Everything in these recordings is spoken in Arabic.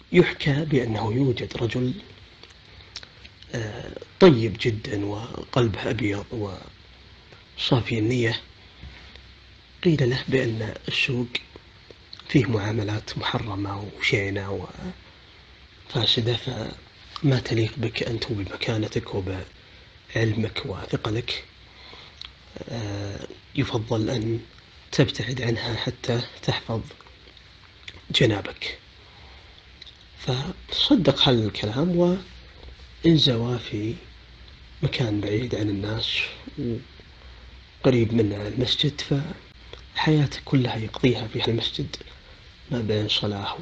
يحكى بأنه يوجد رجل طيب جدا وقلبه أبيض وصافي النية، قيل له بأن السوق فيه معاملات محرمة وشينة وفاسدة، فما تليق بك أنت بمكانتك وبعلمك وثقلك، يفضل أن تبتعد عنها حتى تحفظ جنابك. فصدق هذا الكلام وانزوى في مكان بعيد عن الناس وقريب من المسجد، فحياته كلها يقضيها في المسجد ما بين صلاة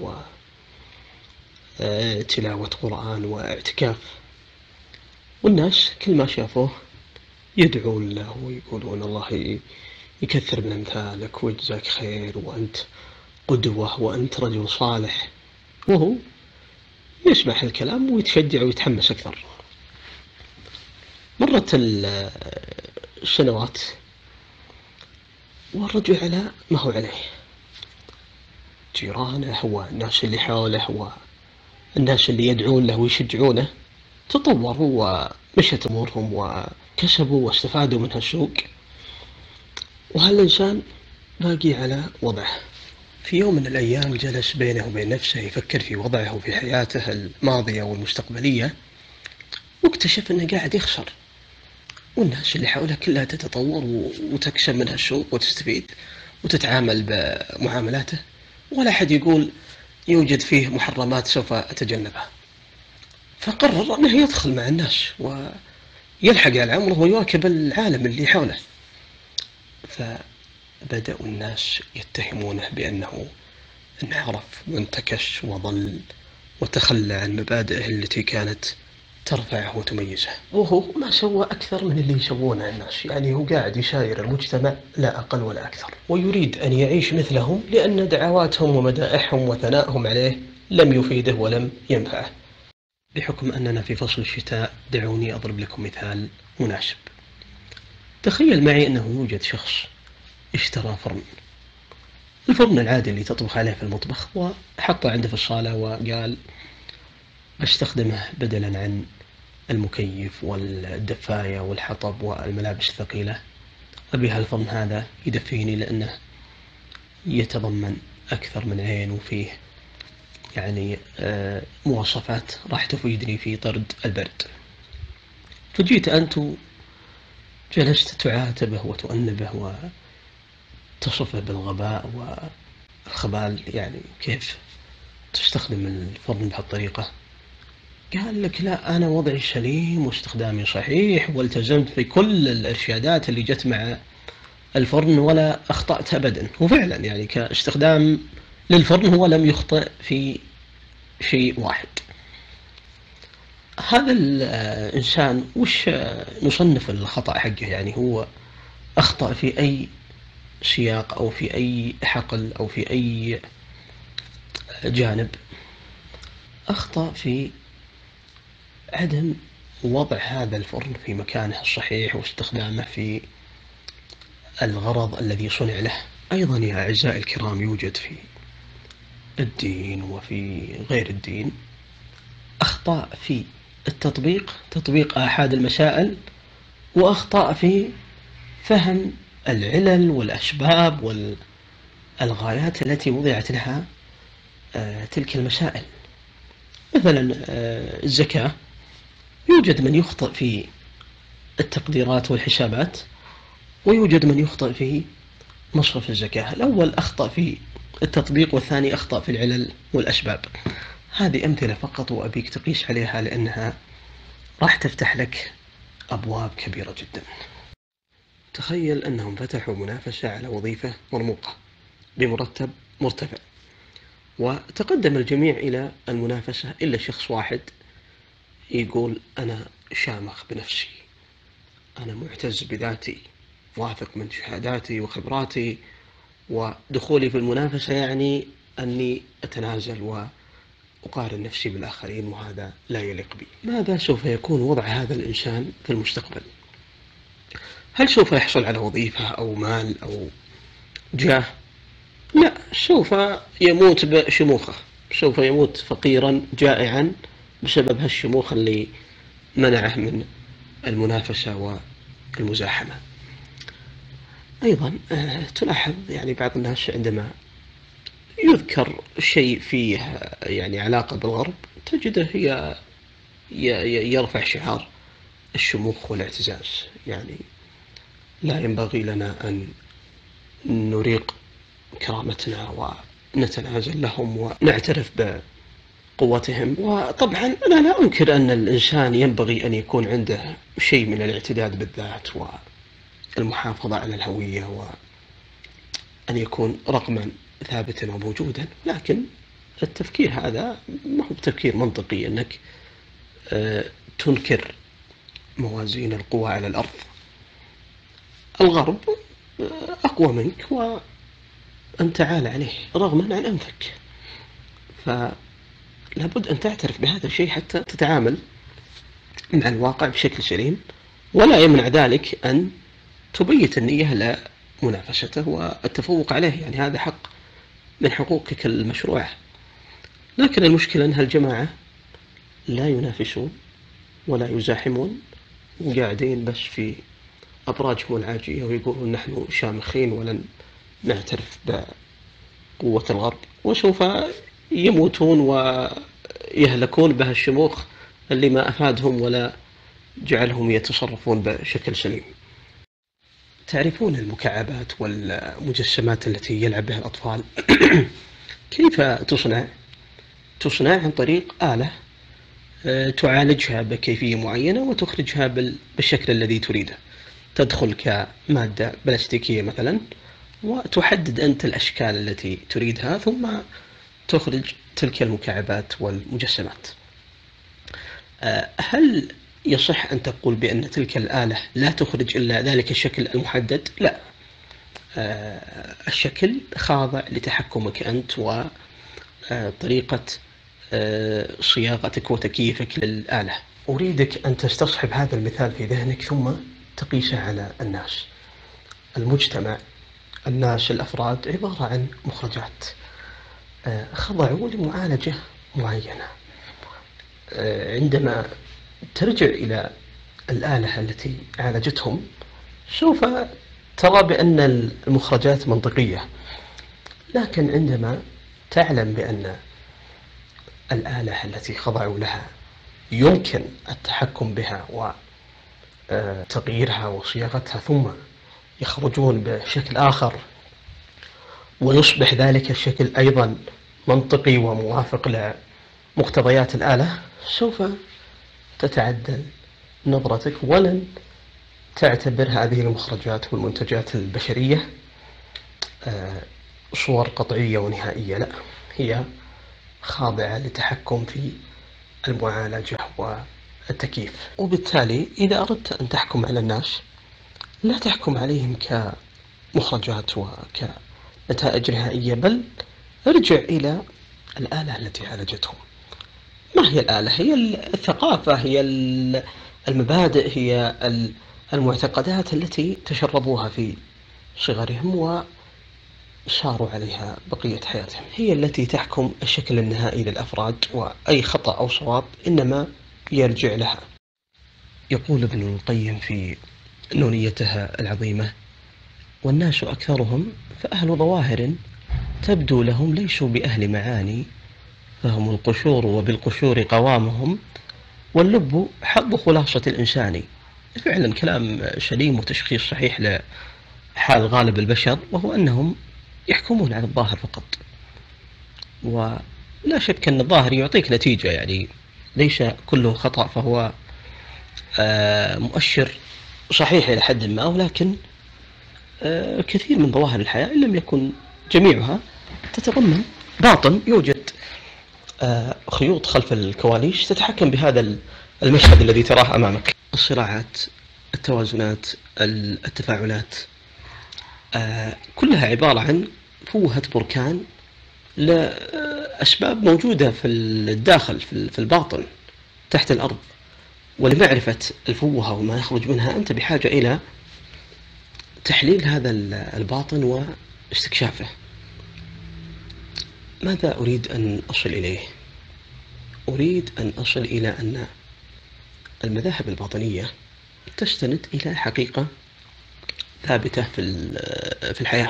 وتلاوة قرآن واعتكاف. والناس كل ما شافوه يدعون له ويقولون الله يكثر من أمثالك ويجزاك خير وأنت قدوة وأنت رجل صالح، وهو يسمع الكلام ويتشجع ويتحمس أكثر. مرت السنوات والرجل على ما هو عليه، جيرانه والناس اللي حوله والناس اللي يدعون له ويشجعونه تطوروا ومشت أمورهم وكسبوا واستفادوا من هالسوق، وهالإنسان باقي على وضعه. في يوم من الأيام جلس بينه وبين نفسه يفكر في وضعه وفي حياته الماضية والمستقبلية، واكتشف أنه قاعد يخسر، والناس اللي حوله كلها تتطور وتكسب من هالسوق وتستفيد وتتعامل بمعاملاته، ولا أحد يقول يوجد فيه محرمات سوف أتجنبها. فقرر أنه يدخل مع الناس ويلحق على عمره ويواكب العالم اللي حوله. فبدأوا الناس يتهمونه بأنه انحرف وانتكش وضل وتخلى عن مبادئه التي كانت ترفعه وتميزه، وهو ما سوى أكثر من اللي يسوونه الناس، يعني هو قاعد يساير المجتمع لا أقل ولا أكثر، ويريد أن يعيش مثلهم لأن دعواتهم ومدائحهم وثنائهم عليه لم يفيده ولم ينفعه. بحكم أننا في فصل الشتاء دعوني أضرب لكم مثال مناسب. تخيل معي أنه يوجد شخص اشترى فرن، الفرن العادي اللي تطبخ عليه في المطبخ، وحطه عنده في الصالة وقال بستخدمه بدلا عن المكيف والدفاية والحطب والملابس الثقيلة، أبي هالفرن هذا يدفيني لأنه يتضمن أكثر من عين وفيه يعني مواصفات راح تفيدني في طرد البرد. فجيت أنت وجلست تعاتبه وتؤنبه وتصفه بالغباء والخبال، يعني كيف تستخدم الفرن بهالطريقة؟ قال لك لا، أنا وضعي سليم واستخدامي صحيح والتزمت في كل الإرشادات اللي جت مع الفرن ولا أخطأت أبدا. وفعلا يعني كاستخدام للفرن هو لم يخطئ في شيء واحد. هذا الإنسان وش نصنف الخطأ حقه؟ يعني هو أخطأ في أي سياق أو في أي حقل أو في أي جانب؟ أخطأ في عدم وضع هذا الفرن في مكانه الصحيح واستخدامه في الغرض الذي صنع له. أيضا يا أعزائي الكرام يوجد في الدين وفي غير الدين أخطاء في التطبيق، تطبيق آحاد المسائل، وأخطاء في فهم العلل والأسباب والغايات التي وضعت لها تلك المسائل. مثلا الزكاة، يوجد من يخطئ في التقديرات والحسابات، ويوجد من يخطئ في مصرف الزكاة. الأول أخطأ في التطبيق والثاني أخطأ في العلل والأسباب. هذه أمثلة فقط وأبيك تقيس عليها لأنها راح تفتح لك أبواب كبيرة جدا. تخيل أنهم فتحوا منافسة على وظيفة مرموقة بمرتب مرتفع، وتقدم الجميع إلى المنافسة إلا شخص واحد يقول أنا شامخ بنفسي، أنا معتز بذاتي، واثق من شهاداتي وخبراتي، ودخولي في المنافسة يعني أني أتنازل وأقارن نفسي بالآخرين، وهذا لا يليق بي. ماذا سوف يكون وضع هذا الإنسان في المستقبل؟ هل سوف يحصل على وظيفة أو مال أو جاه؟ لا، سوف يموت بشموخه، سوف يموت فقيرا جائعا بسبب هالشموخ اللي منعه من المنافسة والمزاحمة. أيضا تلاحظ يعني بعض الناس عندما يذكر شيء فيه يعني علاقة بالغرب تجده يرفع شعار الشموخ والاعتزاز. يعني لا ينبغي لنا أن نريق كرامتنا ونتنازل لهم ونعترف بقوتهم. وطبعا أنا لا أنكر أن الإنسان ينبغي أن يكون عنده شيء من الاعتداد بالذات والمحافظة على الهوية وأن يكون رقما ثابتا وموجودا، لكن التفكير هذا ما هو بتفكير منطقي أنك تنكر موازين القوى على الأرض. الغرب أقوى منك وأنت عال عليه رغما عن أنفك، فلابد أن تعترف بهذا الشيء حتى تتعامل مع الواقع بشكل سليم، ولا يمنع ذلك أن تبيت النية لمنافسته والتفوق عليه، يعني هذا حق من حقوقك المشروعة. لكن المشكلة أن هالجماعة لا ينافسون ولا يزاحمون وقاعدين بس في أبراجهم العاجية ويقولون نحن شامخين ولن نعترف بقوة الغرب، وسوف يموتون ويهلكون بها الشموخ اللي ما أفادهم ولا جعلهم يتصرفون بشكل سليم. تعرفون المكعبات والمجسمات التي يلعب بها الأطفال كيف تصنع؟ تصنع عن طريق آلة تعالجها بكيفية معينة وتخرجها بالشكل الذي تريده. تدخل كمادة بلاستيكية مثلا وتحدد أنت الأشكال التي تريدها ثم تخرج تلك المكعبات والمجسمات. هل يصح أن تقول بأن تلك الآلة لا تخرج إلا ذلك الشكل المحدد؟ لا، الشكل خاضع لتحكمك أنت وطريقة صياغتك وتكييفك للآلة. أريدك أن تستصحب هذا المثال في ذهنك ثم تقيسه على الناس. المجتمع، الناس، الأفراد عبارة عن مخرجات خضعوا لمعالجة معينة. عندما ترجع إلى الآلة التي عالجتهم سوف ترى بأن المخرجات منطقية، لكن عندما تعلم بأن الآلة التي خضعوا لها يمكن التحكم بها وتغييرها وصياغتها ثم يخرجون بشكل آخر ويصبح ذلك الشكل أيضا منطقي وموافق لمقتضيات الآلة، سوف تتعدل نظرتك ولن تعتبر هذه المخرجات والمنتجات البشرية صور قطعية ونهائية، لا، هي خاضعة لتحكم في المعالجة والتكييف. وبالتالي إذا أردت أن تحكم على الناس لا تحكم عليهم كمخرجات وكنتائج نهائية، بل ارجع إلى الآلة التي عالجتهم. ما هي الآلة؟ هي الثقافة، هي المبادئ، هي المعتقدات التي تشربوها في صغرهم وساروا عليها بقية حياتهم، هي التي تحكم الشكل النهائي للأفراد، وأي خطأ أو صواب إنما يرجع لها. يقول ابن القيم في نونيتها العظيمة: والناس أكثرهم فأهل ظواهر تبدو لهم ليسوا بأهل معاني، فهم القشور وبالقشور قوامهم، واللب حظ خلاصة الإنسان. فعلا كلام سليم وتشخيص صحيح لحال غالب البشر، وهو أنهم يحكمون على الظاهر فقط، ولا شك أن الظاهر يعطيك نتيجة، يعني ليس كله خطأ فهو مؤشر صحيح إلى حد ما، ولكن كثير من ظواهر الحياة إن لم يكن جميعها تتضمن باطن، يوجد خيوط خلف الكواليس تتحكم بهذا المشهد الذي تراه أمامك. الصراعات، التوازنات، التفاعلات، كلها عبارة عن فوهة بركان لأسباب موجودة في الداخل، في الباطن تحت الأرض. ولمعرفة الفوهة وما يخرج منها أنت بحاجة إلى تحليل هذا الباطن واستكشافه. ماذا أريد أن أصل إليه؟ أريد أن أصل إلى أن المذاهب الباطنية تستند إلى حقيقة ثابتة في الحياة،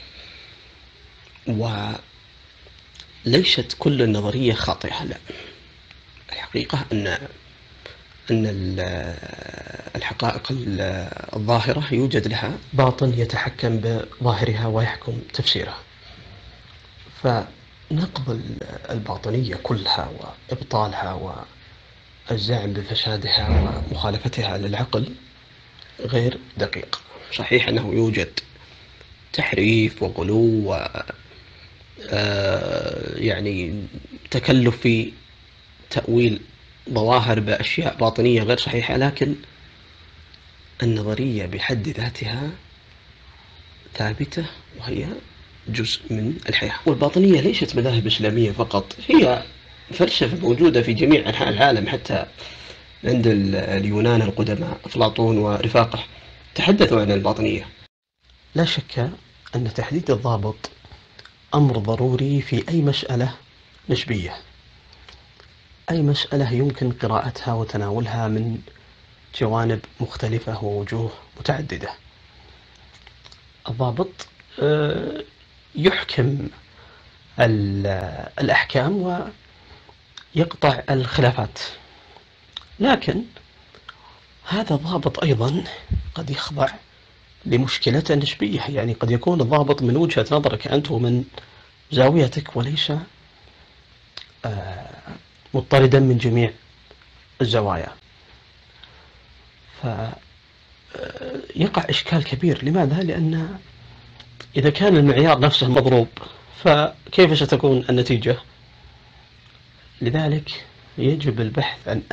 وليست كل النظرية خاطئة. لا، الحقيقة أن الحقائق الظاهرة يوجد لها باطن يتحكم بظاهرها ويحكم تفسيرها. فنقض الباطنية كلها وإبطالها والزعم بفسادها ومخالفتها للعقل غير دقيق. صحيح أنه يوجد تحريف وغلو يعني تكلف في تأويل ظواهر بأشياء باطنية غير صحيحة، لكن النظرية بحد ذاتها ثابتة وهي جزء من الحياة. والباطنية ليست مذاهب إسلامية فقط، هي فلسفة موجودة في جميع أنحاء العالم، حتى عند اليونان القدماء أفلاطون ورفاقه تحدثوا عن الباطنية. لا شك أن تحديد الضابط أمر ضروري في أي مسألة نسبية، أي مسألة يمكن قراءتها وتناولها من جوانب مختلفة ووجوه متعددة. الضابط يحكم الأحكام ويقطع الخلافات، لكن هذا الضابط أيضا قد يخضع لمشكلة نسبية. يعني قد يكون الضابط من وجهة نظرك أنت ومن زاويتك وليس مضطردا من جميع الزوايا، فيقع إشكال كبير. لماذا؟ لأن إذا كان المعيار نفسه مضروب فكيف ستكون النتيجة؟ لذلك يجب البحث عن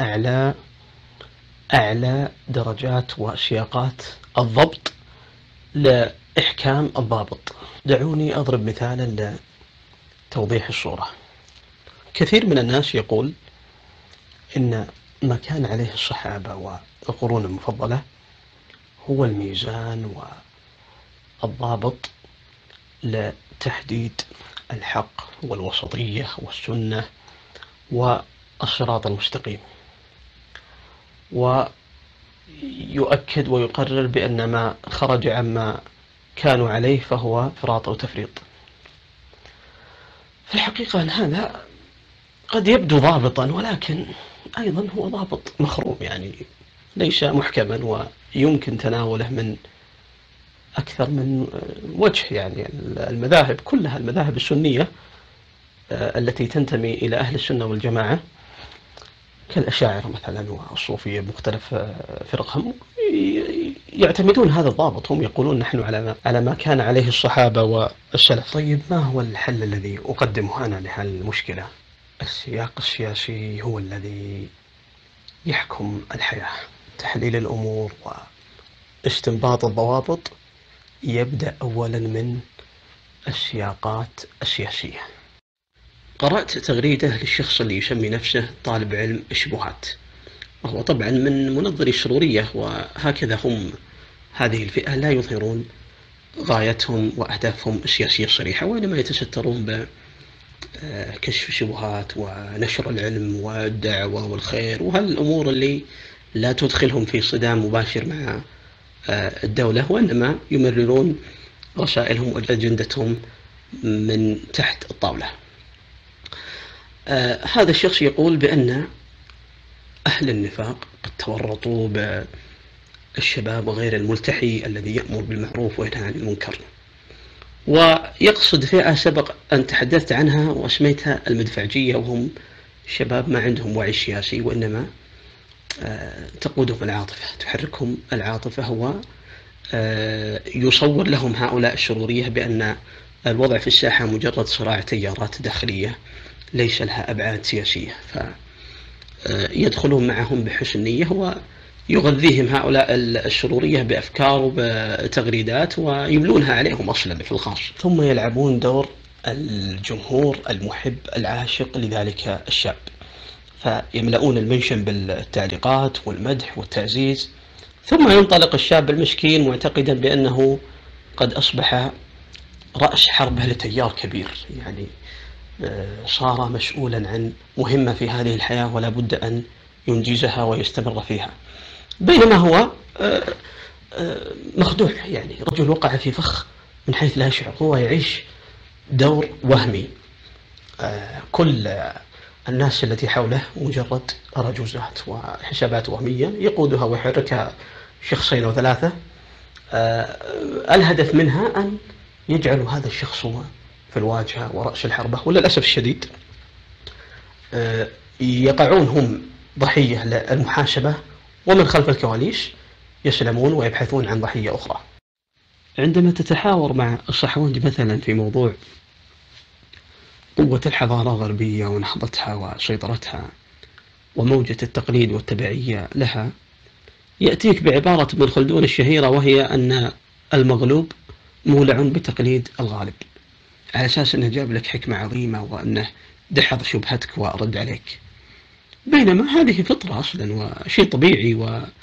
أعلى درجات وسياقات الضبط لإحكام الضابط. دعوني أضرب مثالا لتوضيح الصورة. كثير من الناس يقول إن ما كان عليه الصحابة والقرون المفضلة هو الميزان والضابط لتحديد الحق والوسطية والسنة والصراط المستقيم، ويؤكد ويقرر بأن ما خرج عما كانوا عليه فهو فراط أو تفريط. في الحقيقة أن هذا قد يبدو ضابطا، ولكن أيضا هو ضابط مخروم، يعني ليس محكما ويمكن تناوله من أكثر من وجه. يعني المذاهب كلها، المذاهب السنية التي تنتمي إلى أهل السنة والجماعة كالأشاعرة مثلا والصوفية بمختلف فرقهم يعتمدون هذا الضابط. هم يقولون نحن على ما كان عليه الصحابة والسلف. طيب، ما هو الحل الذي أقدمه أنا لهذه المشكلة؟ السياق السياسي هو الذي يحكم الحياة. تحليل الأمور واستنباط الضوابط يبدأ أولا من السياقات السياسية. قرأت تغريدة للشخص اللي يسمي نفسه طالب علم الشبهات، وهو طبعا من منظري السرورية، وهكذا هم هذه الفئة لا يظهرون غايتهم وأهدافهم السياسية الصريحة، وإنما يتسترون بكشف الشبهات ونشر العلم والدعوة والخير وهالأمور اللي لا تدخلهم في صدام مباشر مع الدولة، وإنما يمررون رسائلهم وأجندتهم من تحت الطاولة. هذا الشخص يقول بأن أهل النفاق قد تورطوا بالشباب وغير الملتحي الذي يأمر بالمعروف وينهى عن المنكر، ويقصد فئة سبق أن تحدثت عنها وأسميتها المدفعجية، وهم شباب ما عندهم وعي سياسي وإنما تقودهم العاطفة، تحركهم العاطفة، ويصور لهم هؤلاء الشرورية بأن الوضع في الساحة مجرد صراع تيارات داخلية ليس لها أبعاد سياسية، فيدخلون معهم بحسن نية ويغذيهم هؤلاء الشرورية بأفكار وبتغريدات ويملونها عليهم أصلا في الخاص، ثم يلعبون دور الجمهور المحب العاشق لذلك الشاب، فيملؤون المنشن بالتعليقات والمدح والتعزيز، ثم ينطلق الشاب المسكين معتقدا بأنه قد أصبح رأس حربه لتيار كبير، يعني صار مسؤولا عن مهمة في هذه الحياة ولا بد أن ينجزها ويستمر فيها، بينما هو مخدوع، يعني رجل وقع في فخ من حيث لا يشعر، هو يعيش دور وهمي. كل الناس التي حوله مجرد أرجوزات وحسابات وهمية يقودها ويحركها شخصين أو ثلاثة، الهدف منها أن يجعلوا هذا الشخص هو في الواجهة ورأس الحربة. وللأسف الشديد يقعون هم ضحية للمحاسبة، ومن خلف الكواليس يسلمون ويبحثون عن ضحية أخرى. عندما تتحاور مع الصحواني مثلا في موضوع قوة الحضارة الغربية ونهضتها وسيطرتها وموجة التقليد والتبعية لها، يأتيك بعبارة ابن خلدون الشهيرة، وهي أن المغلوب مولع بتقليد الغالب، على أساس أنه جاب لك حكمة عظيمة وأنه دحض شبهتك وأرد عليك، بينما هذه فطرة أصلا وشيء طبيعي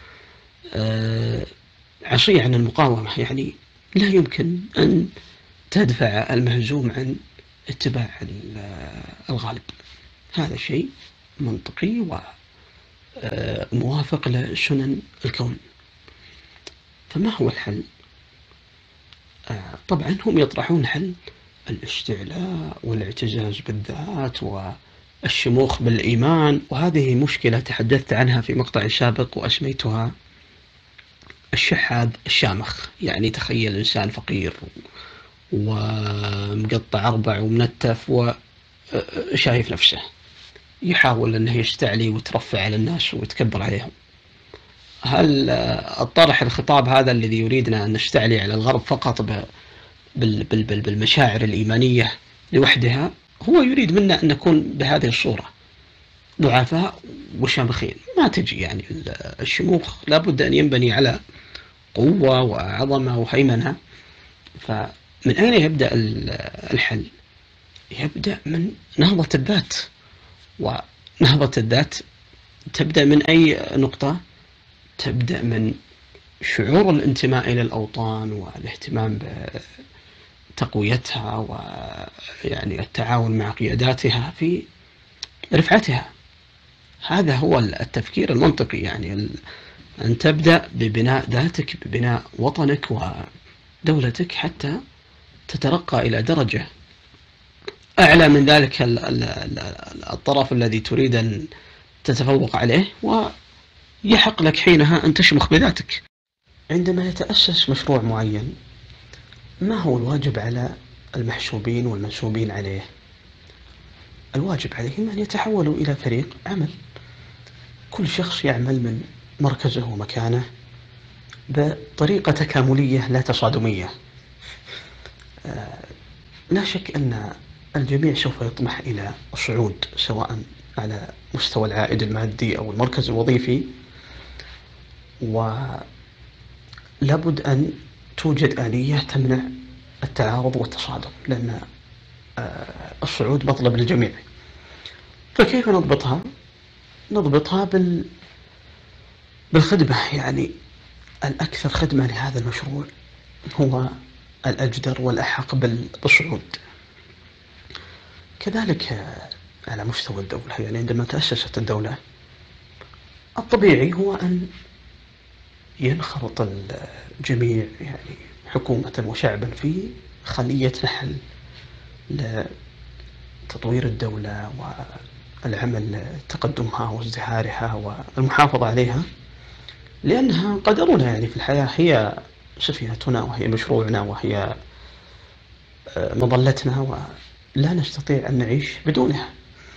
وعصي عن المقاومة. يعني لا يمكن أن تدفع المهزوم عن اتباع الغالب، هذا شيء منطقي وموافق لسنن الكون. فما هو الحل؟ طبعا هم يطرحون حل الاستعلاء والاعتزاز بالذات والشموخ بالإيمان، وهذه مشكلة تحدثت عنها في مقطع سابق وأسميتها الشحاذ الشامخ. يعني تخيل إنسان فقير ومقطع أربع ومنتف وشايف نفسه، يحاول أنه يستعلي ويترفع على الناس ويتكبر عليهم. هل الطرح الخطاب هذا الذي يريدنا أن نستعلي على الغرب فقط بالمشاعر الإيمانية لوحدها، هو يريد منا أن نكون بهذه الصورة ضعفاء وشامخين؟ ما تجي. يعني الشموخ لابد أن ينبني على قوة وعظمة وهيمنة. فمن أين يبدأ الحل؟ يبدأ من نهضة الذات، ونهضة الذات تبدأ من أي نقطة؟ تبدأ من شعور الانتماء إلى الأوطان والاهتمام بتقويتها ويعني التعاون مع قياداتها في رفعتها. هذا هو التفكير المنطقي، يعني أن تبدأ ببناء ذاتك، ببناء وطنك ودولتك، حتى تترقى إلى درجة أعلى من ذلك الطرف الذي تريد أن تتفوق عليه، ويحق لك حينها أن تشمخ بذاتك. عندما يتأسس مشروع معين، ما هو الواجب على المحسوبين والمنسوبين عليه؟ الواجب عليهم أن يتحولوا إلى فريق عمل، كل شخص يعمل من مركزه ومكانه بطريقة تكاملية لا تصادمية. لا شك أن الجميع سوف يطمح إلى الصعود، سواء على مستوى العائد المادي أو المركز الوظيفي، ولابد أن توجد آلية تمنع التعارض والتصادم، لأن الصعود مطلب للجميع. فكيف نضبطها؟ نضبطها بالخدمة. يعني الأكثر خدمة لهذا المشروع هو الأجدر والأحق بالصعود. كذلك على مستوى الدولة، يعني عندما تأسست الدولة، الطبيعي هو أن ينخرط الجميع، يعني حكومة وشعبا، في خلية نحل لتطوير الدولة والعمل تقدمها وازدهارها والمحافظة عليها، لأنها قدرنا يعني في الحياة، هي سفينتنا وهي مشروعنا وهي مظلتنا، ولا نستطيع أن نعيش بدونها.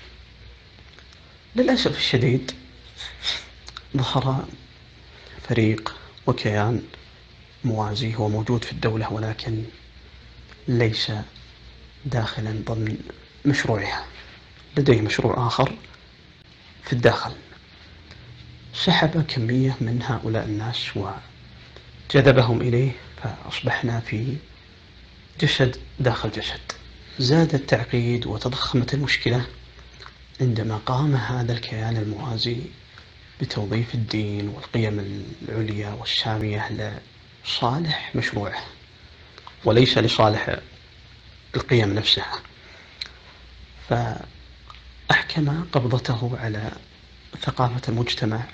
للأسف الشديد ظهر فريق وكيان موازي هو موجود في الدولة، ولكن ليس داخلا ضمن مشروعها، لديه مشروع آخر في الداخل. سحب كمية من هؤلاء الناس وجذبهم إليه، فأصبحنا في جسد داخل جسد. زاد التعقيد وتضخمت المشكلة عندما قام هذا الكيان الموازي بتوظيف الدين والقيم العليا والسامية لصالح مشروعه وليس لصالح القيم نفسها. فأحكم قبضته على ثقافة المجتمع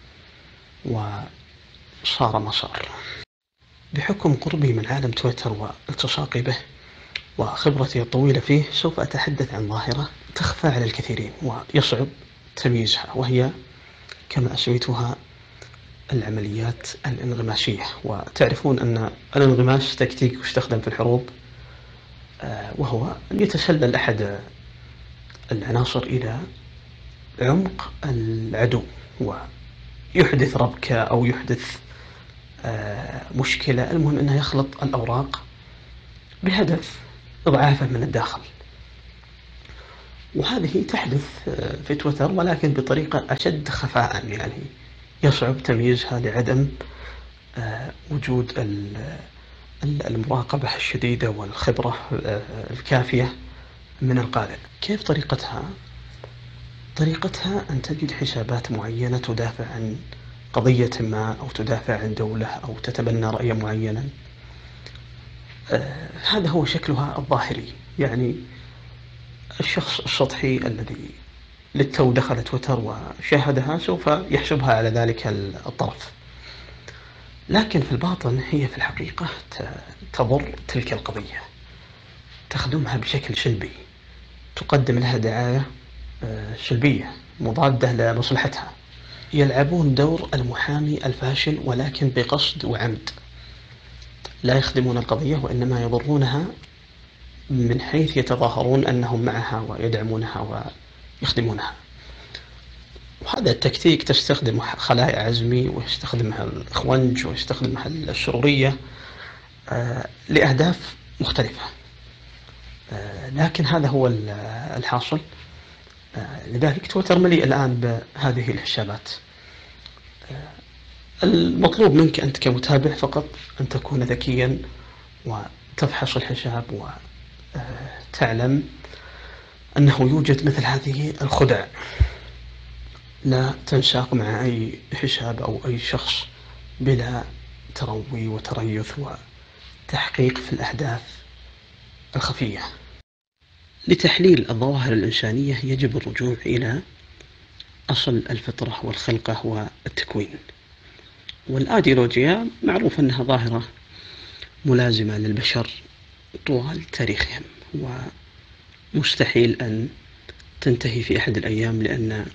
وصار ما صار. بحكم قربي من عالم تويتر والتصاقي به وخبرتي الطويلة فيه، سوف أتحدث عن ظاهرة تخفى على الكثيرين ويصعب تمييزها، وهي كما أسميتها العمليات الانغماسية. وتعرفون أن الانغماس تكتيك يستخدم في الحروب، وهو أن يتسلل أحد العناصر إلى عمق العدو ويحدث ربكة أو يحدث مشكلة، المهم أنه يخلط الأوراق بهدف إضعافه من الداخل. وهذه تحدث في تويتر ولكن بطريقة أشد خفاء، يعني يصعب تمييزها لعدم وجود المراقبة الشديدة والخبرة الكافية من القارئ. كيف طريقتها؟ طريقتها أن تجد حسابات معينة تدافع عن قضية ما أو تدافع عن دولة أو تتبنى رأيا معينا. هذا هو شكلها الظاهري. يعني الشخص السطحي الذي للتو دخل تويتر وشاهدها سوف يحسبها على ذلك الطرف، لكن في الباطن هي في الحقيقة تضر تلك القضية، تخدمها بشكل سلبي، تقدم لها دعاية سلبية مضادة لمصلحتها. يلعبون دور المحامي الفاشل ولكن بقصد وعمد، لا يخدمون القضية وإنما يضرونها من حيث يتظاهرون أنهم معها ويدعمونها ويخدمونها. وهذا التكتيك تستخدم خلايا عزمي ويستخدمها الإخوانج ويستخدمها السرورية لأهداف مختلفة، لكن هذا هو الحاصل. لذلك تويتر مليء الآن بهذه الحسابات. المطلوب منك أنت كمتابع فقط أن تكون ذكيا وتفحص الحساب وتعلم أنه يوجد مثل هذه الخدع. لا تنساق مع أي حساب أو أي شخص بلا تروي وتريث وتحقيق في الأهداف الخفية. لتحليل الظواهر الإنسانية يجب الرجوع إلى أصل الفطرة والخلقة والتكوين. والآيديولوجيا معروف أنها ظاهرة ملازمة للبشر طوال تاريخهم، ومستحيل أن تنتهي في أحد الأيام، لأن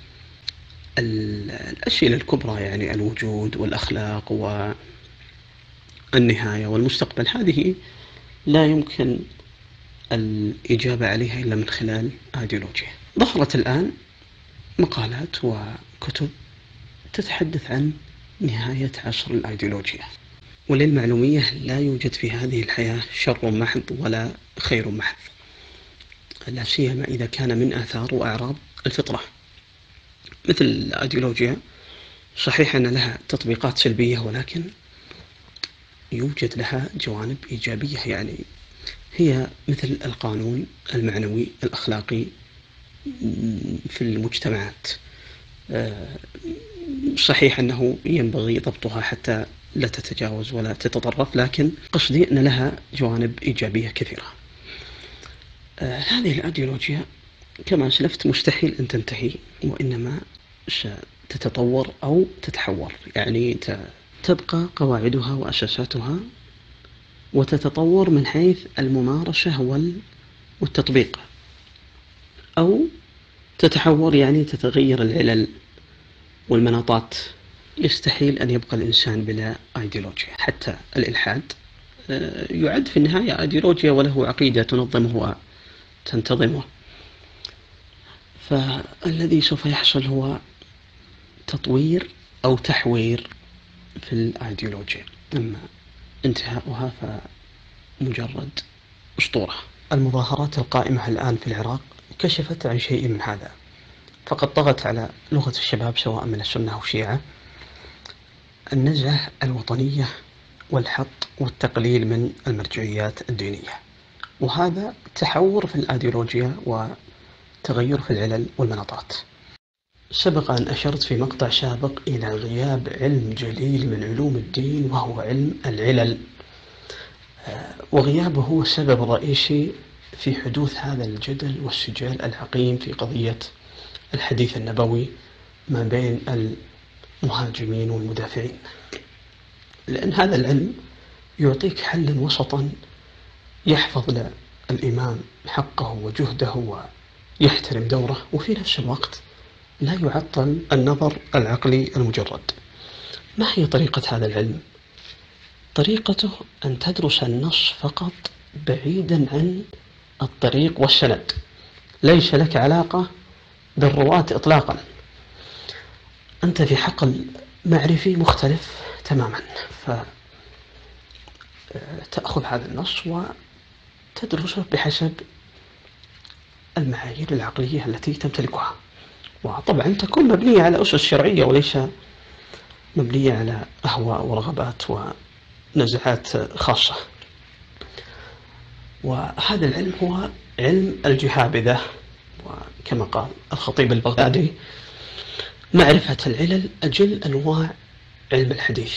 الأسئلة الكبرى يعني الوجود والأخلاق والنهاية والمستقبل هذه لا يمكن الإجابة عليها إلا من خلال آيديولوجيا. ظهرت الآن مقالات وكتب تتحدث عن نهاية عصر الآيديولوجيا. وللمعلومية لا يوجد في هذه الحياة شر محض ولا خير محض، لا سيما إذا كان من آثار وأعراض الفطرة. مثل الآيديولوجيا صحيح أن لها تطبيقات سلبية، ولكن يوجد لها جوانب إيجابية. يعني هي مثل القانون المعنوي الأخلاقي في المجتمعات. صحيح أنه ينبغي ضبطها حتى لا تتجاوز ولا تتطرف، لكن قصدي أن لها جوانب إيجابية كثيرة. هذه الأيديولوجيا كما أسلفت مستحيل أن تنتهي، وإنما ستتطور أو تتحور، يعني تبقى قواعدها وأساساتها وتتطور من حيث الممارسة والتطبيق، أو تتحور يعني تتغير العلل والمناطات. يستحيل أن يبقى الإنسان بلا أيديولوجيا. حتى الإلحاد يعد في النهاية أيديولوجيا وله عقيدة تنظمه وتنتظمه. فالذي سوف يحصل هو تطوير أو تحوير في الأيديولوجيا، أما انتهاؤها فمجرد أسطورة. المظاهرات القائمة الآن في العراق كشفت عن شيء من هذا، فقد طغت على لغة الشباب سواء من السنة أو الشيعة النزعة الوطنية والحط والتقليل من المرجعيات الدينية، وهذا تحور في الأيديولوجيا وتغير في العلل والمناطات. سبق أن أشرت في مقطع سابق إلى غياب علم جليل من علوم الدين وهو علم العلل، وغيابه هو السبب الرئيسي في حدوث هذا الجدل والسجال العقيم في قضية الحديث النبوي ما بين المهاجمين والمدافعين، لأن هذا العلم يعطيك حلا وسطا يحفظ الإمام حقه وجهده ويحترم دوره، وفي نفس الوقت لا يعطل النظر العقلي المجرد. ما هي طريقة هذا العلم؟ طريقته أن تدرس النص فقط بعيدا عن الطريق والسند، ليس لك علاقة بالرواة إطلاقا. أنت في حقل معرفي مختلف تماما، فتأخذ هذا النص وتدرسه بحسب المعايير العقلية التي تمتلكها، وطبعا تكون مبنية على أسس شرعية وليس مبنية على أهواء ورغبات ونزعات خاصة. وهذا العلم هو علم الجهابذة، وكما قال الخطيب البغدادي: معرفة العلل أجل أنواع علم الحديث.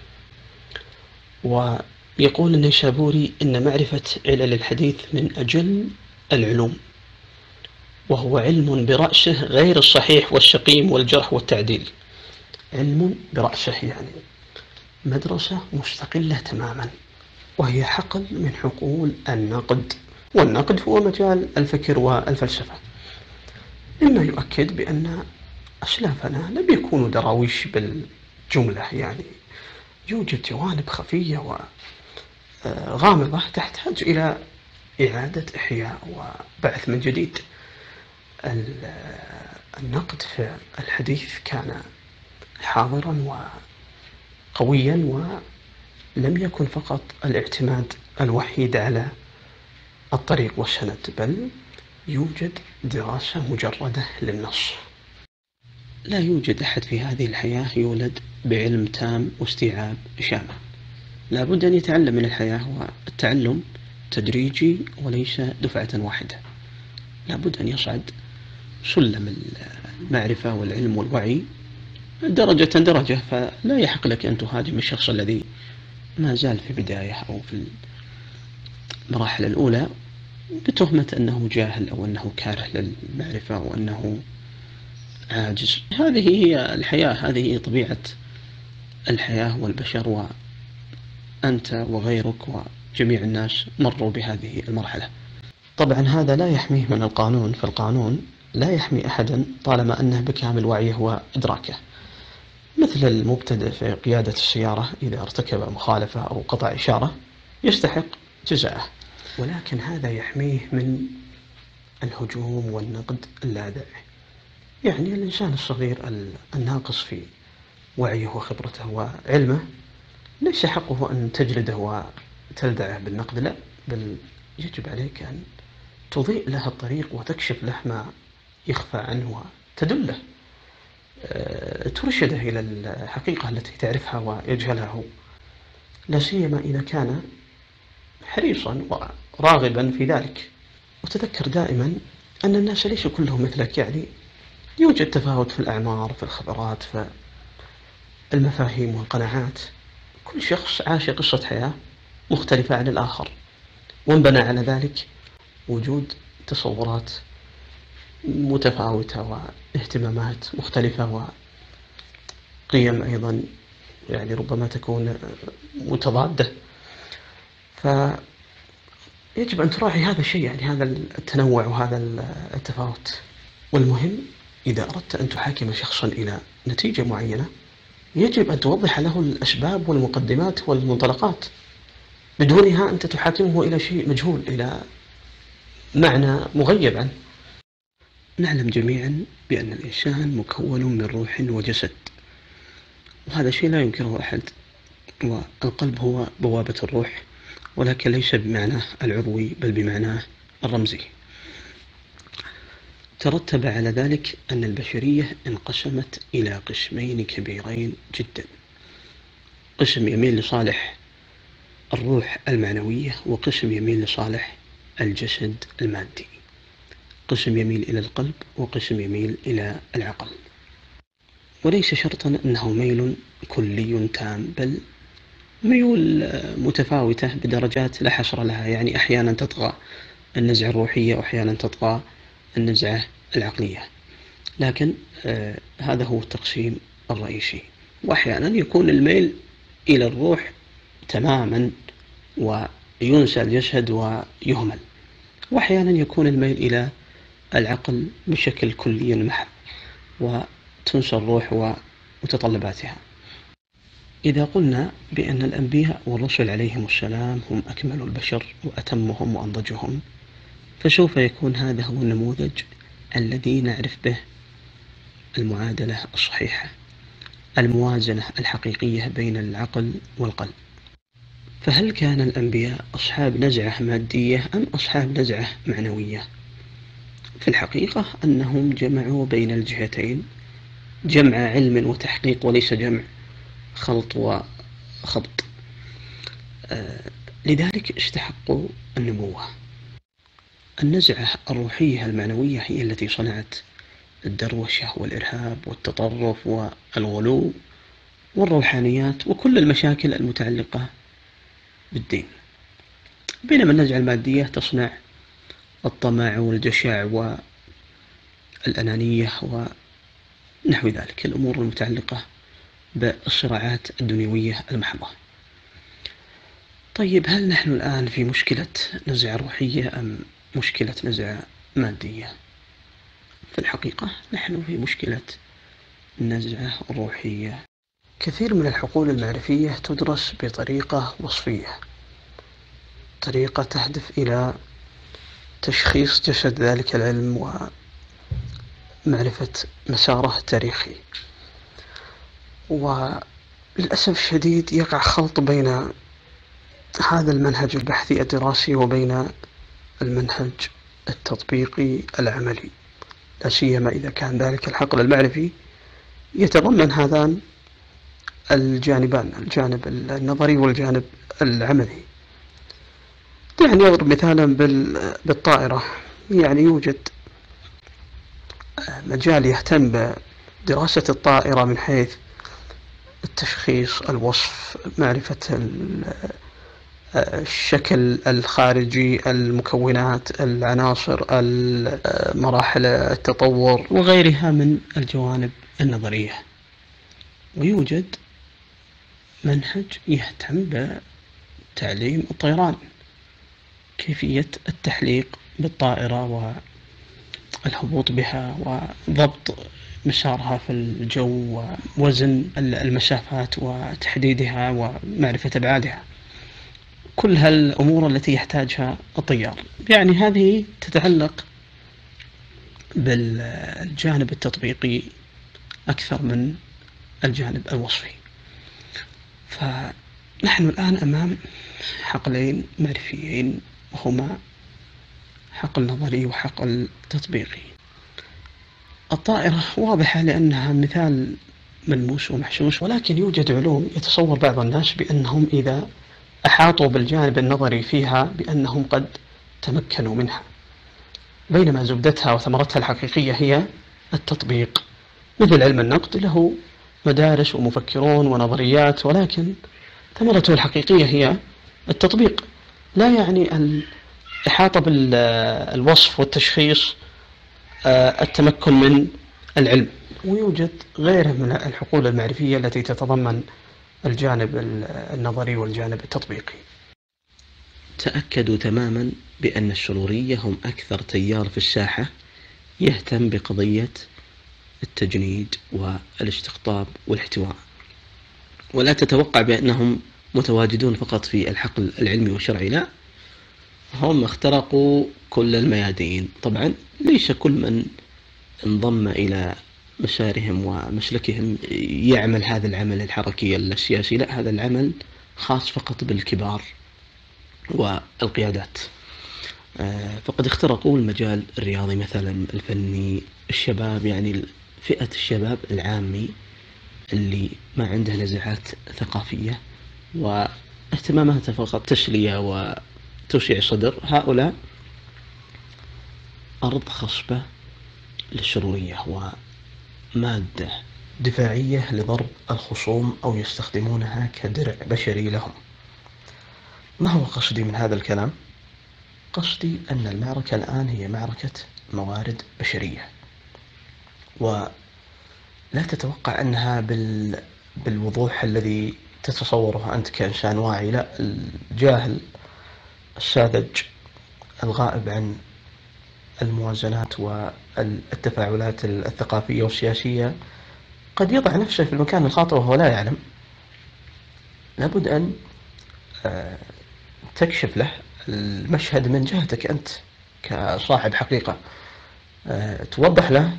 ويقول النيسابوري: إن معرفة علل الحديث من أجل العلوم، وهو علم برأسه غير الصحيح والسقيم والجرح والتعديل. علم برأسه يعني مدرسة مستقلة تماما، وهي حقل من حقول النقد، والنقد هو مجال الفكر والفلسفة، مما يؤكد بأن أسلافنا لم يكونوا دراويش بالجملة، يعني يوجد جوانب خفية وغامضة تحتاج إلى إعادة إحياء وبعث من جديد. النقد في الحديث كان حاضرا وقويا، ولم يكن فقط الاعتماد الوحيد على الطريق والسند، بل يوجد دراسة مجردة للنص. لا يوجد أحد في هذه الحياة يولد بعلم تام واستيعاب شامل، لا بد أن يتعلم من الحياة، والتعلم تدريجي وليس دفعة واحدة. لا بد أن يصعد سلم المعرفة والعلم والوعي درجة درجة، فلا يحق لك أن تهاجم الشخص الذي ما زال في بداية أو في المراحل الأولى بتهمة أنه جاهل أو أنه كاره للمعرفة أو أنه عاجز. هذه هي الحياة، هذه هي طبيعة الحياة والبشر، وأنت وغيرك وجميع الناس مروا بهذه المرحلة. طبعا هذا لا يحميه من القانون، فالقانون لا يحمي أحدا طالما أنه بكامل وعيه وإدراكه، مثل المبتدئ في قيادة السيارة إذا ارتكب مخالفة أو قطع إشارة يستحق جزاءه، ولكن هذا يحميه من الهجوم والنقد اللاذع. يعني الإنسان الصغير الناقص في وعيه وخبرته وعلمه ليس حقه أن تجلده وتلدعه بالنقد، لا، بل يجب عليك أن تضيء له الطريق وتكشف له ما يخفى عنه وتدله، ترشده إلى الحقيقة التي تعرفها ويجهلها هو، لا سيما إذا كان حريصا وراغبا في ذلك. وتذكر دائما أن الناس ليسوا كلهم مثلك، يعني يوجد تفاوت في الأعمار، في الخبرات، في المفاهيم والقناعات. كل شخص عاش قصة حياة مختلفة عن الآخر، وانبنى على ذلك وجود تصورات متفاوتة واهتمامات مختلفة وقيم أيضا يعني ربما تكون متضادة. فيجب أن تراعي هذا الشيء، يعني هذا التنوع وهذا التفاوت. والمهم إذا أردت أن تحاكم شخصا إلى نتيجة معينة يجب أن توضح له الأسباب والمقدمات والمنطلقات، بدونها أنت تحاكمه إلى شيء مجهول، إلى معنى مغيب عنه. نعلم جميعا بأن الإنسان مكون من روح وجسد، وهذا شيء لا ينكره أحد، والقلب هو بوابة الروح، ولكن ليس بمعناه العضوي بل بمعناه الرمزي. ترتب على ذلك أن البشرية انقسمت إلى قسمين كبيرين جدا: قسم يميل لصالح الروح المعنوية، وقسم يميل لصالح الجسد المادي. قسم يميل إلى القلب، وقسم يميل إلى العقل. وليس شرطا أنه ميل كلي تام، بل ميول متفاوتة بدرجات لا حصر لها، يعني أحيانا تطغى النزعة الروحية، وأحيانا تطغى النزعة العقلية. لكن هذا هو التقسيم الرئيسي. وأحيانا يكون الميل إلى الروح تماما وينسى الجسد ويهمل، وأحيانا يكون الميل إلى العقل بشكل كلي محض وتنسى الروح ومتطلباتها. إذا قلنا بأن الأنبياء والرسل عليهم السلام هم أكمل البشر وأتمهم وأنضجهم، فسوف يكون هذا هو النموذج الذي نعرف به المعادلة الصحيحة، الموازنة الحقيقية بين العقل والقلب. فهل كان الأنبياء أصحاب نزعة مادية أم أصحاب نزعة معنوية؟ في الحقيقة أنهم جمعوا بين الجهتين، جمع علم وتحقيق وليس جمع خلط وخبط. لذلك استحقوا النبوة. النزعة الروحية المعنوية هي التي صنعت الدروشة والإرهاب والتطرف والغلو والروحانيات وكل المشاكل المتعلقة بالدين، بينما النزعة المادية تصنع الطمع والجشع والأنانية ونحو ذلك، الأمور المتعلقة بالصراعات الدنيوية المحضة. طيب، هل نحن الآن في مشكلة نزعة روحية أم مشكلة نزعة مادية؟ في الحقيقة نحن في مشكلة نزعة روحية. كثير من الحقول المعرفية تدرس بطريقة وصفية، طريقة تهدف إلى تشخيص جسد ذلك العلم ومعرفة مساره التاريخي، وللأسف الشديد يقع خلط بين هذا المنهج البحثي الدراسي وبين المنهج التطبيقي العملي، لا سيما إذا كان ذلك الحقل المعرفي يتضمن هذان الجانبان، الجانب النظري والجانب العملي. يعني أضرب مثالا بالطائرة، يعني يوجد مجال يهتم بدراسة الطائرة من حيث التشخيص، الوصف، معرفة الشكل الخارجي، المكونات، العناصر، مراحل التطور وغيرها من الجوانب النظرية. ويوجد منهج يهتم بتعليم الطيران، كيفية التحليق بالطائرة والهبوط بها وضبط مسارها في الجو ووزن المسافات وتحديدها ومعرفة أبعادها، كل هالأمور التي يحتاجها الطيار. يعني هذه تتعلق بالجانب التطبيقي أكثر من الجانب الوصفي. فنحن الآن أمام حقلين معرفيين، وهما حقل نظري وحقل تطبيقي. الطائرة واضحة لأنها مثال ملموس ومحسوس، ولكن يوجد علوم يتصور بعض الناس بأنهم إذا أحاطوا بالجانب النظري فيها بأنهم قد تمكنوا منها، بينما زبدتها وثمرتها الحقيقية هي التطبيق. مثل علم النقد له مدارس ومفكرون ونظريات، ولكن ثمرته الحقيقية هي التطبيق. لا يعني الإحاطة بالوصف والتشخيص التمكن من العلم. ويوجد غيره من الحقول المعرفية التي تتضمن الجانب النظري والجانب التطبيقي. تأكدوا تماما بأن السرورية هم أكثر تيار في الساحة يهتم بقضية التجنيد والاستقطاب والاحتواء، ولا تتوقع بأنهم متواجدون فقط في الحقل العلمي والشرعي، لا، هم اخترقوا كل الميادين. طبعا ليس كل من انضم إلى مسارهم ومسلكهم يعمل هذا العمل الحركي السياسي، لا، هذا العمل خاص فقط بالكبار والقيادات. فقد اخترقوا المجال الرياضي مثلا، الفني، الشباب، يعني فئة الشباب العامي اللي ما عنده نزعات ثقافية واهتماماته فقط تسلية وتوسيع صدر، هؤلاء أرض خصبة للسرورية ومادة دفاعية لضرب الخصوم أو يستخدمونها كدرع بشري لهم. ما هو قصدي من هذا الكلام؟ قصدي أن المعركة الآن هي معركة موارد بشرية، ولا تتوقع أنها بالوضوح الذي تتصوره أنت كإنسان واعي. لا، الجاهل الساذج الغائب عن الموازنات والتفاعلات الثقافية والسياسية قد يضع نفسه في المكان الخاطئ وهو لا يعلم. لابد أن تكشف له المشهد من جهتك أنت كصاحب حقيقة، توضح له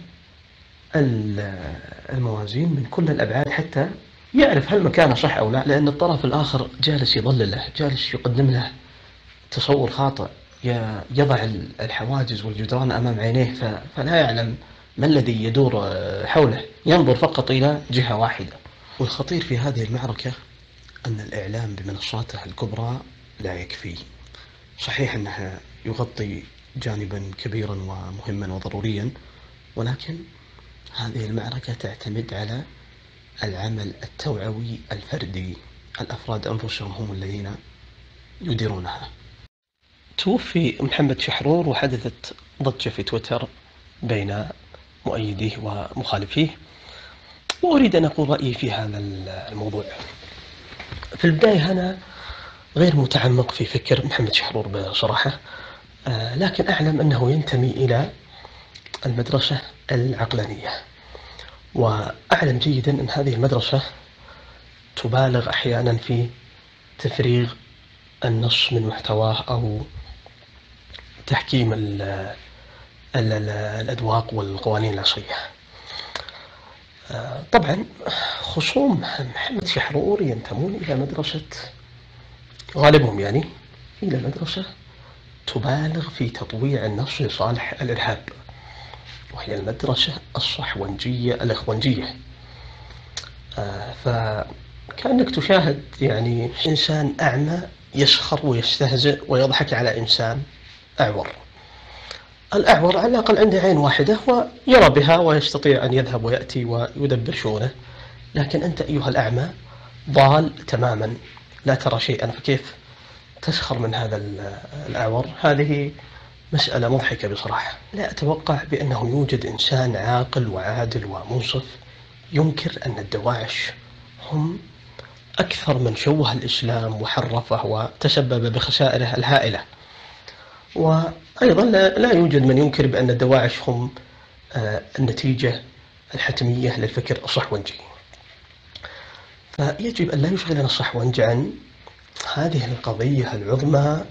الموازين من كل الأبعاد حتى يعرف هل مكانه صح أو لا، لأن الطرف الآخر جالس يضلله، جالس يقدم له تصور خاطئ، يضع الحواجز والجدران أمام عينيه، فلا يعلم ما الذي يدور حوله، ينظر فقط إلى جهة واحدة. والخطير في هذه المعركة أن الإعلام بمنصاته الكبرى لا يكفي. صحيح أنها يغطي جانبا كبيرا ومهما وضروريا، ولكن هذه المعركة تعتمد على العمل التوعوي الفردي. الأفراد أنفسهم هم الذين يديرونها. توفي محمد شحرور وحدثت ضجة في تويتر بين مؤيديه ومخالفيه، وأريد أن أقول رأيي في هذا الموضوع. في البداية أنا غير متعمق في فكر محمد شحرور بصراحة، لكن أعلم أنه ينتمي إلى المدرسة العقلانية، وأعلم جيدا أن هذه المدرسة تبالغ أحيانا في تفريغ النص من محتواه أو تحكيم الأذواق والقوانين العصرية. طبعا خصوم محمد شحرور ينتمون إلى مدرسة، غالبهم يعني، إلى مدرسة تبالغ في تطويع النص لصالح الإرهاب، وهي المدرسة الصحونجية الإخوانجية. فكأنك تشاهد يعني إنسان أعمى يسخر ويستهزئ ويضحك على إنسان أعور. الأعور على الأقل عنده عين واحدة ويرى بها ويستطيع أن يذهب ويأتي ويدبر شؤونه، لكن أنت أيها الأعمى ضال تماما، لا ترى شيئا، فكيف تسخر من هذا الأعور؟ هذه مسألة مضحكة بصراحة. لا أتوقع بأنه يوجد إنسان عاقل وعادل ومنصف ينكر أن الدواعش هم أكثر من شوه الإسلام وحرفه وتسبب بخسائره الهائلة. وأيضا لا يوجد من ينكر بأن الدواعش هم النتيجة الحتمية للفكر الصحونجي. فيجب أن لا يشغلنا الصحونج عن هذه القضية العظمى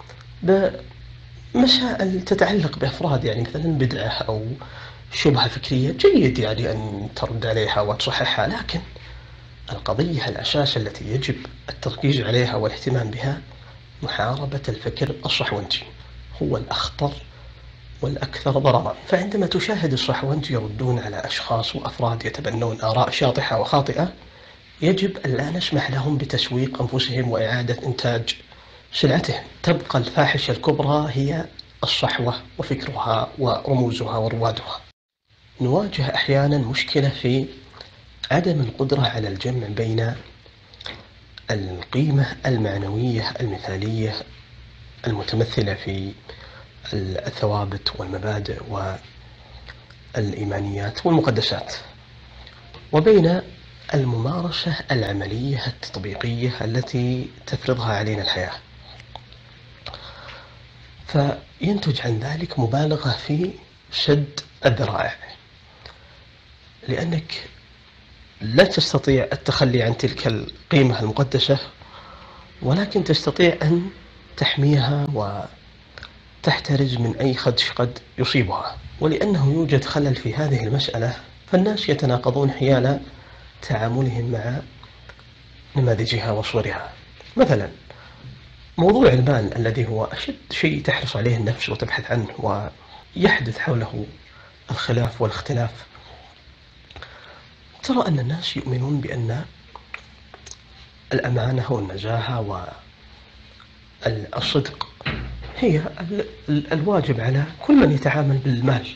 بمسائل تتعلق بأفراد، يعني مثلا بدعة أو شبهة فكرية جيد يعني أن ترد عليها وتصححها، لكن القضية الأساس التي يجب التركيز عليها والاهتمام بها محاربة الفكر الصحونجي، هو الأخطر والأكثر ضررا. فعندما تشاهد الصحونج يردون على أشخاص وأفراد يتبنون آراء شاطحة وخاطئة، يجب أن لا نسمح لهم بتسويق أنفسهم وإعادة إنتاج سلعتهم. تبقى الفاحشة الكبرى هي الصحوة وفكرها ورموزها وروادها. نواجه أحيانا مشكلة في عدم القدرة على الجمع بين القيمة المعنوية المثالية المتمثلة في الثوابت والمبادئ والإيمانيات والمقدسات، وبين الممارسة العملية التطبيقية التي تفرضها علينا الحياة. فينتج عن ذلك مبالغة في سد الذرائع، لأنك لا تستطيع التخلي عن تلك القيمة المقدسة، ولكن تستطيع أن تحميها وتحترز من أي خدش قد يصيبها. ولأنه يوجد خلل في هذه المسألة، فالناس يتناقضون حيال تعاملهم مع نماذجها وصورها. مثلا موضوع المال الذي هو أشد شيء تحرص عليه النفس وتبحث عنه ويحدث حوله الخلاف والاختلاف، ترى أن الناس يؤمنون بأن الأمانة والنزاهة والصدق هي الواجب على كل من يتعامل بالمال،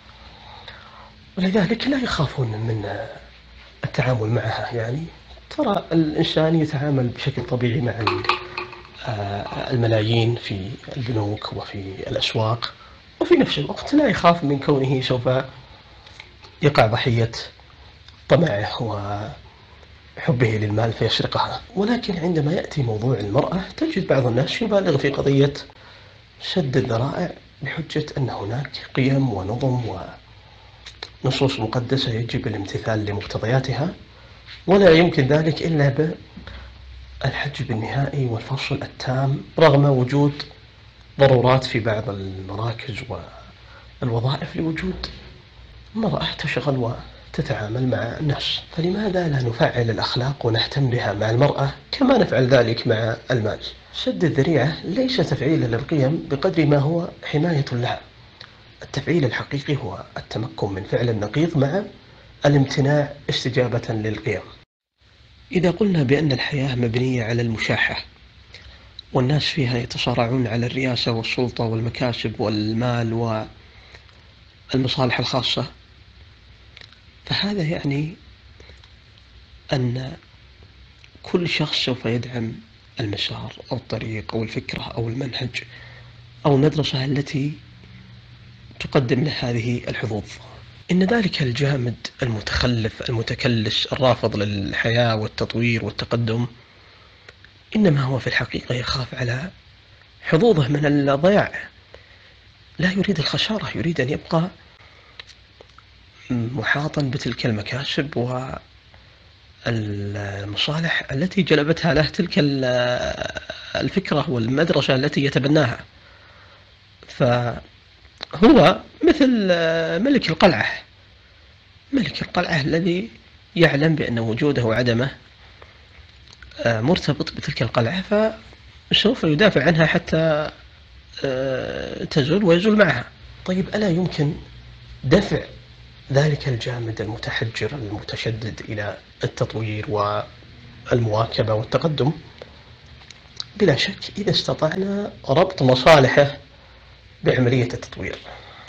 ولذلك لا يخافون من التعامل معها. يعني ترى الإنسان يتعامل بشكل طبيعي مع الملايين في البنوك وفي الأسواق، وفي نفس الوقت لا يخاف من كونه سوف يقع ضحية طمعه وحبه للمال فيسرقها. ولكن عندما يأتي موضوع المرأة تجد بعض الناس يبالغ في قضية سد الذرائع بحجة أن هناك قيم ونظم ونصوص مقدسة يجب الامتثال لمقتضياتها، ولا يمكن ذلك إلا بالحجب النهائي والفصل التام رغم وجود ضرورات في بعض المراكز والوظائف لوجود امرأة تشغل وتتعامل مع الناس. فلماذا لا نفعل الأخلاق ونهتم بها مع المرأة كما نفعل ذلك مع المال؟ سد الذريعة ليس تفعيلا للقيم بقدر ما هو حماية لها. التفعيل الحقيقي هو التمكن من فعل النقيض مع الامتناع استجابة للقيم. إذا قلنا بأن الحياة مبنية على المشاحة والناس فيها يتصارعون على الرئاسة والسلطة والمكاسب والمال والمصالح الخاصة، فهذا يعني أن كل شخص سوف يدعم المسار أو الطريق أو الفكرة أو المنهج أو المدرسة التي تقدم له هذه الحظوظ. إن ذلك الجامد المتخلف المتكلس الرافض للحياة والتطوير والتقدم إنما هو في الحقيقة يخاف على حظوظه من الضياع، لا يريد الخسارة، يريد أن يبقى محاطا بتلك المكاسب والمصالح التي جلبتها له تلك الفكرة والمدرسة التي يتبناها. فهو مثل ملك القلعة، ملك القلعة الذي يعلم بأن وجوده وعدمه مرتبط بتلك القلعة، فسوف يدافع عنها حتى تزول ويزول معها. طيب ألا يمكن دفع ذلك الجامد المتحجر المتشدد إلى التطوير والمواكبة والتقدم؟ بلا شك إذا استطعنا ربط مصالحه بعملية التطوير،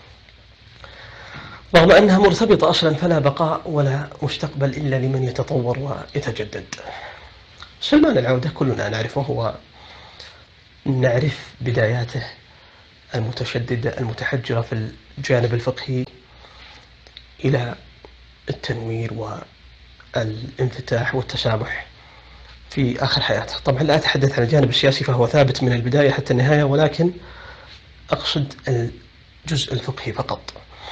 رغم أنها مرتبطة أصلا، فلا بقاء ولا مستقبل إلا لمن يتطور ويتجدد. سلمان العودة كلنا نعرفه، ونعرف بداياته المتشددة المتحجرة في الجانب الفقهي إلى التنوير والانفتاح والتسامح في آخر حياته. طبعا لا أتحدث عن الجانب السياسي فهو ثابت من البداية حتى النهاية، ولكن أقصد الجزء الفقهي فقط.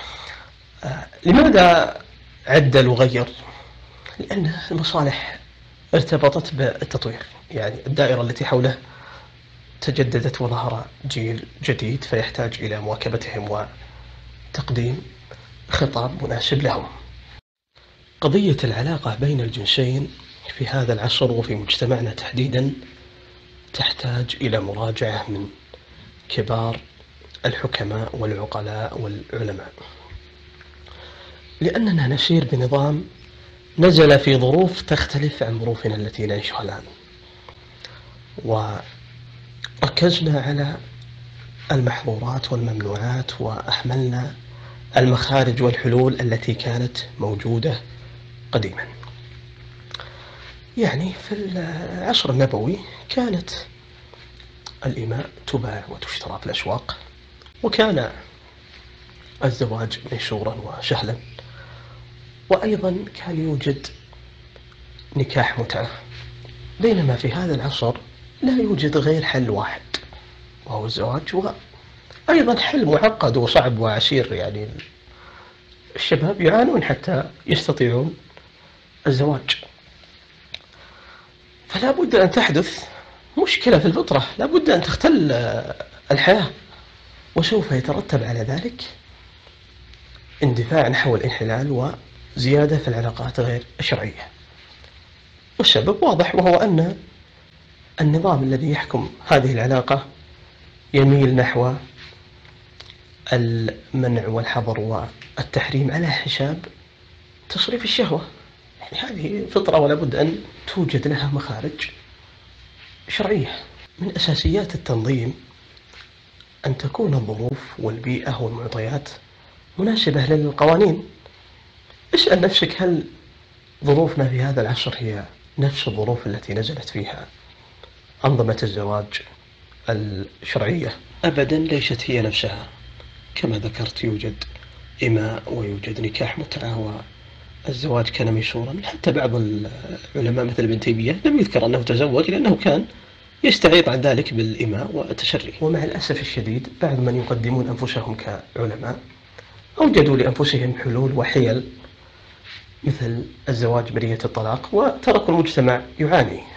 لماذا عدل وغير؟ لأن المصالح ارتبطت بالتطوير، يعني الدائرة التي حوله تجددت وظهر جيل جديد فيحتاج إلى مواكبتهم وتقديم خطاب مناسب لهم. قضية العلاقة بين الجنسين في هذا العصر وفي مجتمعنا تحديدا تحتاج إلى مراجعة من كبار الحكماء والعقلاء والعلماء، لأننا نسير بنظام نزل في ظروف تختلف عن ظروفنا التي نعيشها الآن، وركزنا على المحظورات والممنوعات وأهملنا المخارج والحلول التي كانت موجودة قديما. يعني في العصر النبوي كانت الإماء تباع وتشترى في الأسواق، وكان الزواج ميسورا وسهلا، وأيضا كان يوجد نكاح متعة. بينما في هذا العصر لا يوجد غير حل واحد وهو الزواج، وأيضا حل معقد وصعب وعسير، يعني الشباب يعانون حتى يستطيعون الزواج. فلا بد أن تحدث مشكلة في الفطرة، لا بد أن تختل الحياة، وسوف يترتب على ذلك اندفاع نحو الانحلال وزيادة في العلاقات غير الشرعية. والسبب واضح، وهو أن النظام الذي يحكم هذه العلاقة يميل نحو المنع والحظر والتحريم على حساب تصريف الشهوة. يعني هذه فطرة ولا بد أن توجد لها مخارج شرعية. من أساسيات التنظيم أن تكون الظروف والبيئة والمعطيات مناسبة للقوانين. اسأل نفسك، هل ظروفنا في هذا العصر هي نفس الظروف التي نزلت فيها أنظمة الزواج الشرعية أبدا ليست هي نفسها. كما ذكرت يوجد إماء ويوجد نكاح متعة والزواج كان ميسورا. حتى بعض العلماء مثل ابن تيمية لم يذكر أنه تزوج لأنه كان يستعيض عن ذلك بالإماء والتشري. ومع الأسف الشديد بعض من يقدمون أنفسهم كعلماء أوجدوا لأنفسهم حلول وحيل مثل الزواج برية الطلاق وتركوا المجتمع يعاني.